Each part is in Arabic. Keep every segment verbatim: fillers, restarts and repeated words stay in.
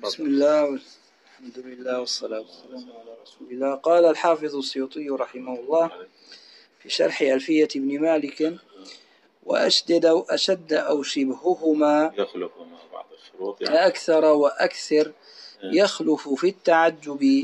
بسم الله والحمد لله والصلاة والسلام على رسول الله. قال الحافظ السيوطي رحمه الله في شرح ألفية ابن مالك: وأشدد أو أشد أو شبههما يخلفهما بعض الشروط يعني كأكثر وأكثر يخلف في التعجب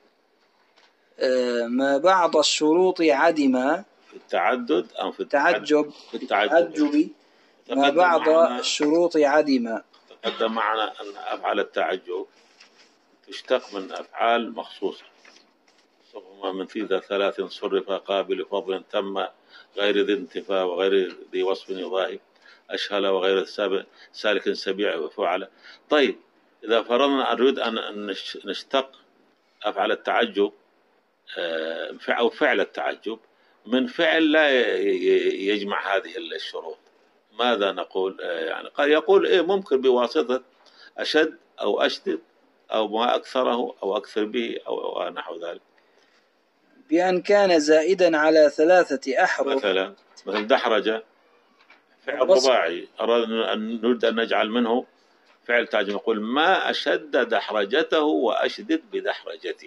ما بعض الشروط عدما. في التعدد أو في التعجب في التعجب ما بعض الشروط عدما. تقدم معنا أن أفعال التعجب تشتق من أفعال مخصوصة، صرفهما من ذي ثلاث صرف قابل فضل تم غير ذي انتفاء وغير ذي وصف يضاهي أشهل وغير سالك سبيع وفعل. طيب إذا فرضنا نريد أن نشتق أفعال التعجب أو فعل التعجب من فعل لا يجمع هذه الشروط، ماذا نقول؟ يعني قال يقول إيه ممكن بواسطة أشد أو أشدد أو ما أكثره أو أكثر به أو نحو ذلك، بأن كان زائدا على ثلاثة أحرف. مثلا مثل دحرجة فعل رباعي، أردنا أن نريد أن نجعل منه فعل تعجب نقول ما أشد دحرجته وأشدد بدحرجته.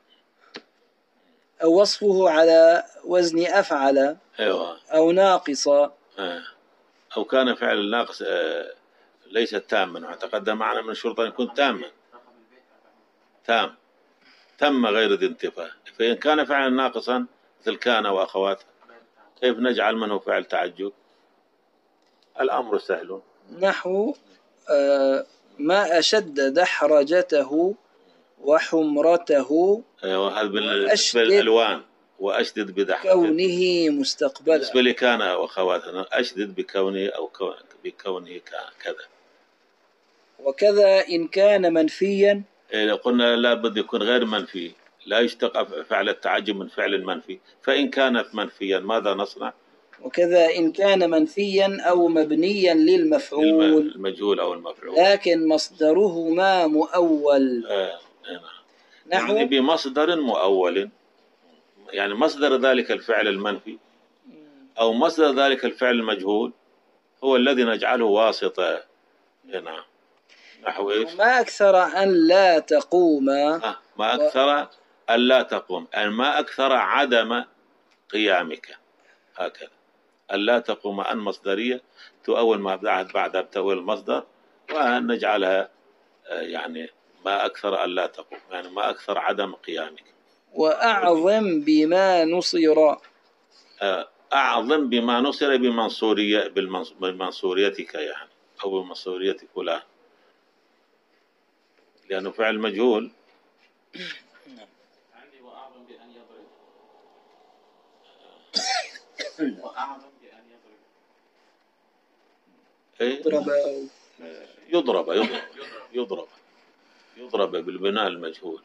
أو وصفه على وزن أفعل. أيوة. أو ناقصة. أو كان فعل الناقص ليس تاما، تقدم معنا من الشروط أن يكون تاما تام تم غير ذي انتفاء. فإن كان فعلا ناقصا مثل كان وأخواتها كيف نجعل منه فعل تعجب؟ الأمر سهل، نحو آه ما أشد دحرجته وحمرته. أيوة هذا بالنسبة للألوان. وأشدد بدحرجته كونه مستقبلا. بالنسبة لي كان وأخواتها أشدد بكونه أو بكونه كذا. وكذا إن كان منفيا. إيه قلنا لا بد يكون غير منفي، لا يشتق فعل التعجب من فعل المنفي. فإن كانت منفيا ماذا نصنع؟ وكذا إن كان منفيا أو مبنيا للمفعول المجهول أو المفعول لكن مصدرهما مؤول. آه. نحو يعني بمصدر مؤول، يعني مصدر ذلك الفعل المنفي أو مصدر ذلك الفعل المجهول هو الذي نجعله واسطة. نعم. نحو إيش؟ ما أكثر أن لا تقوم. آه. ما أكثر أن لا تقوم، يعني ما أكثر عدم قيامك، هكذا. أن لا تقوم أن مصدرية تؤول ما بعد بعدها بتأويل المصدر ونجعلها يعني ما أكثر أن لا تقوم، يعني ما أكثر عدم قيامك. وأعظم بما نصر. أعظم بما نصر بمنصورية بمنصوريتك يعني أو بمنصورية فلان، لأنه فعل مجهول. عندي وأعظم بأن يضرب. وأعظم بأن يضرب. يضرب يضرب يضرب يضرب بالبناء المجهول.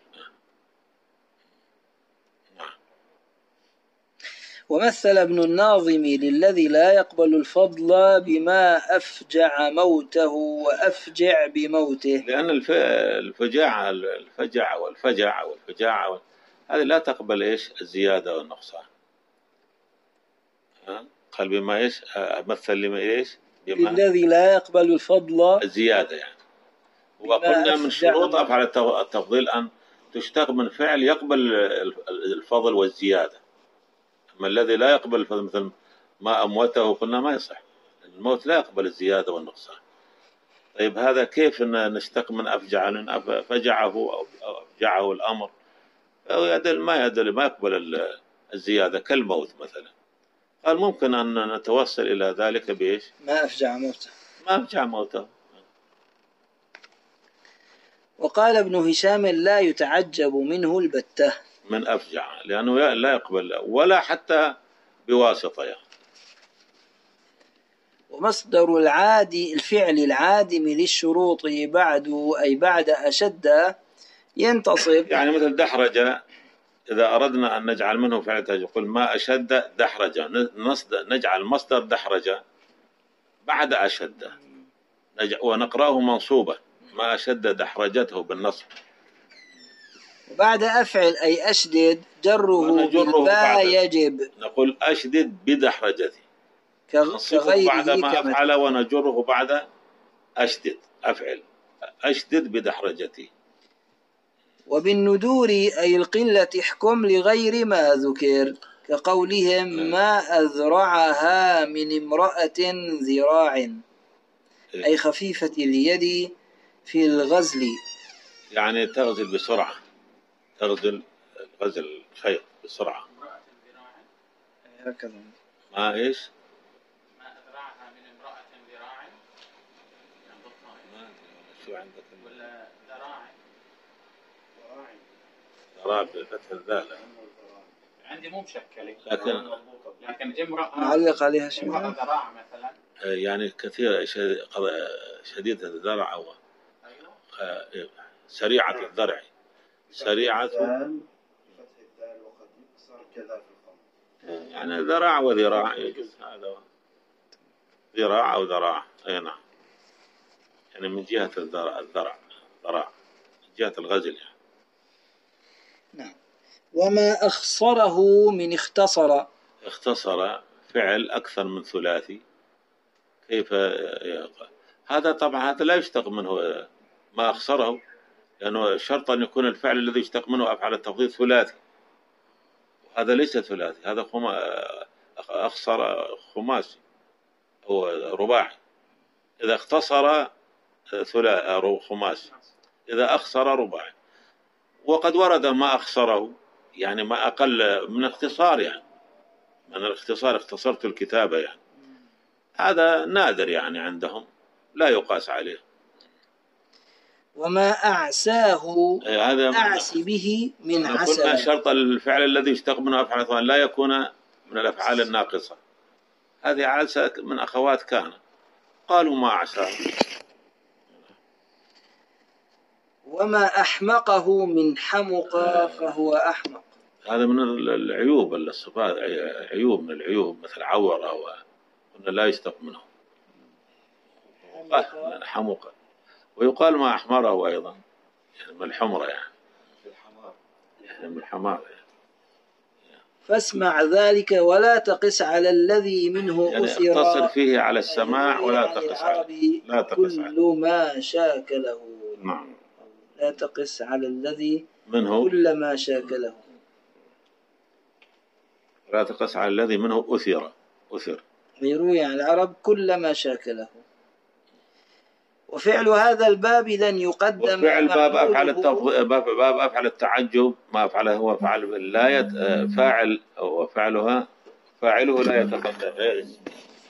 ومثل ابن الناظم للذي لا يقبل الفضل بما أفجع موته وأفجع بموته، لأن الفجاعة الفجع والفجع والفجاعة هذه لا تقبل إيش الزيادة والنقصان. قال بما إيش مثل لما إيش بما للذي لا يقبل الفضل الزيادة يعني. وقلنا من شروط أفعال التفضيل أن تشتق من فعل يقبل الفضل والزيادة. أما الذي لا يقبل الفضل مثل ما أموته قلنا ما يصح، الموت لا يقبل الزيادة والنقصان. طيب هذا كيف نشتق من أفجع فجعه أو أفجعه الأمر أو يدل ما يدل ما يقبل الزيادة كالموت مثلا. قال ممكن أن نتوصل إلى ذلك بإيش؟ ما أفجع موته. ما أفجع موته. وقال ابن هشام لا يتعجب منه البتة من أفجع، لأنه لا يقبل ولا حتى بواسطة يعني. ومصدر العادي الفعل العادم للشروط بعد أي بعد أشد ينتصب، يعني مثل دحرجة إذا أردنا أن نجعل منه فعل تعجب يقول ما أشد دحرجة، نجعل مصدر دحرجة بعد أشد ونقرأه منصوبة ما أشد دحرجته بالنصب. وبعد أفعل أي أشدد جره بالباء يجب، نقول أشدد بدحرجتي كغيره بعد ما أفعل ونجره بعد أشدد أفعل أشدد بدحرجتي. وبالندور أي القلة احكم لغير ما ذكر، كقولهم ما أذرعها من امرأة ذراع، أي خفيفة اليد في الغزل، يعني تغزل بسرعة، تغزل غزل الخير بسرعة. هكذا. ما إيش؟ ما أذرعها من امرأة ذراع، ما شو عندك؟ ولا ذراع؟ ذراع بفتح الذال. عندي مو مشكلة، لكن لكن امرأة نعلق عليها شيء. امرأة ذراع مثلا، يعني كثير شديدة الذرع أو سريعة الذرع، سريعة يعني ذراع وذراع يجوز هذا، ذراع أو ذراع، أي نعم، يعني من جهة الذرع، الذرع ذراع من جهة الغزل يعني. نعم. وما أخصره من اختصر، اختصر فعل أكثر من ثلاثي، كيف يقع؟ هذا طبعا هذا لا يشتق منه ما أخصره، لأنه شرط أن يكون الفعل الذي يشتق منه أفعل التفضيل ثلاثي، هذا ليس ثلاثي، هذا خما أخصر خماسي أو رباعي. إذا اختصر ثلاثي خماسي، إذا أخصر رباعي. وقد ورد ما أخصره، يعني ما أقل من اختصار، يعني من الاختصار اختصرت الكتابة، يعني هذا نادر يعني عندهم، لا يقاس عليه. وما أعساه هذا أعسي به من عسى، قلنا شرط الفعل الذي يشتق منه أفعال الأفعال لا يكون من الأفعال الناقصة. هذه عسى من أخوات كان، قالوا ما عساه. وما أحمقه من حمق فهو أحمق، هذا من العيوب، الصفات عيوب من العيوب، مثل عورة وقلنا لا يشتق منه حمق. ويقال ما أحمره أيضا، يعني من الحمرة، يعني يعني من الحمار يعني. فاسمع ذلك ولا تقس على الذي منه يعني أثر، اقتصر فيه على السماع ولا تقس عليه، لا تقس عليه. كل ما شاكله، نعم، لا تقس على الذي منه كل ما شاكله، لا تقس على الذي منه أثر، أثر يروي عن العرب كل ما شاكله. وفعل هذا الباب لن يقدم، وفعل باب أفعل التفضيل، باب باب أفعل التعجب، ما أفعله هو فعل لا يت... فاعل أو فعلها فاعله لا يتقدم غير اسمه.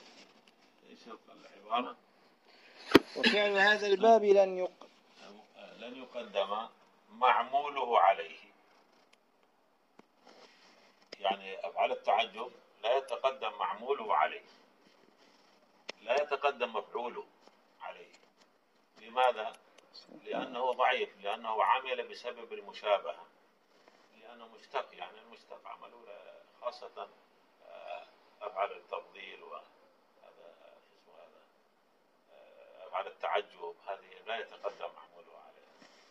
العبارة وفعل هذا الباب لن يق... لن يقدم معموله عليه، يعني أفعل التعجب لا يتقدم معموله عليه، لا يتقدم مفعوله عليه. لماذا؟ لأنه ضعيف، لأنه عمل بسبب المشابهة، لأنه مشتق، يعني المشتق عمله خاصة أفعل التفضيل وهذا اسمه هذا أفعل التعجب، هذه لا يتقدم معموله عليه.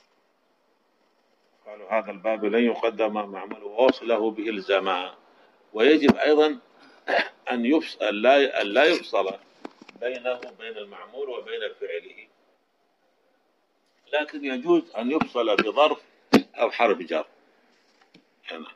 قالوا هذا الباب لن يقدم معموله ووصله به الزمان. ويجب أيضا أن يفصل، لا يفصل بينه وبين المعمول وبين فعله، لكن يجوز أن يفصل بظرف أو حرف جر. نعم.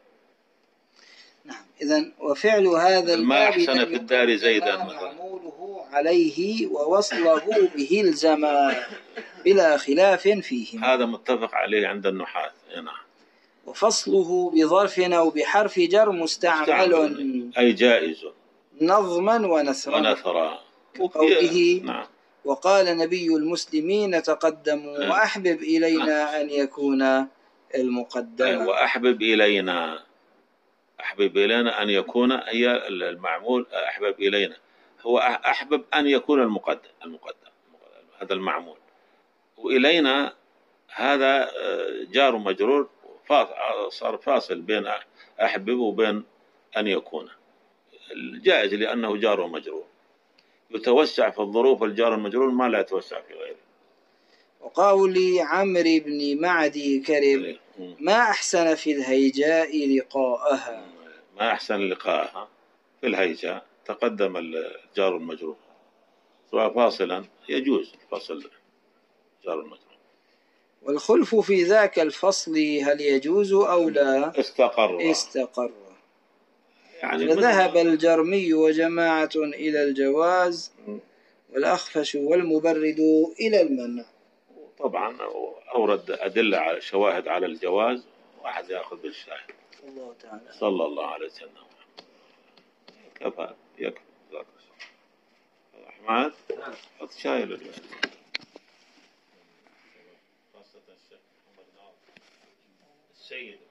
إذن وفعل هذا ما أحسن في الدار زيدا معموله عليه ووصله به الزمان بلا خلاف فيه، هذا متفق عليه عند النحاة. نعم. وفصله بظرف أو بحرف جر مستعمل أي جائز نظما ونثرا، ونثرا كقوله نعم. وقال نبي المسلمين تقدموا نعم. وأحبب إلينا نعم. أن يكون المقدم، وأحبب إلينا، أحبب إلينا أن يكون هي المعمول، أحبب إلينا هو أحبب أن يكون المقدم، المقدم هذا المعمول، وإلينا هذا جار مجرور، صار فاصل بين أحبب وبين أن يكون، الجائز لأنه جار ومجرور، يتوسع في الظروف الجار المجرور ما لا يتوسع في غيره. وقول عمرو بن معدي كرب ما أحسن في الهيجاء لقاءها، ما أحسن لقاءها في الهيجاء تقدم الجار المجرور، سواء فاصلا يجوز فصل جار المجرور. والخلف في ذاك الفصل هل يجوز أو لا؟ استقر استقر. يعني من- فذهب الجرمي وجماعة إلى الجواز والأخفش والمبرد إلى المنع. طبعا أورد أدلة على شواهد على الجواز، واحد يأخذ بالشاهد. الله تعالى. صلى الله عليه وسلم. كفى يكفي. أحمد حط شاي للولد. خاصة الشيخ محمد ناظر السيد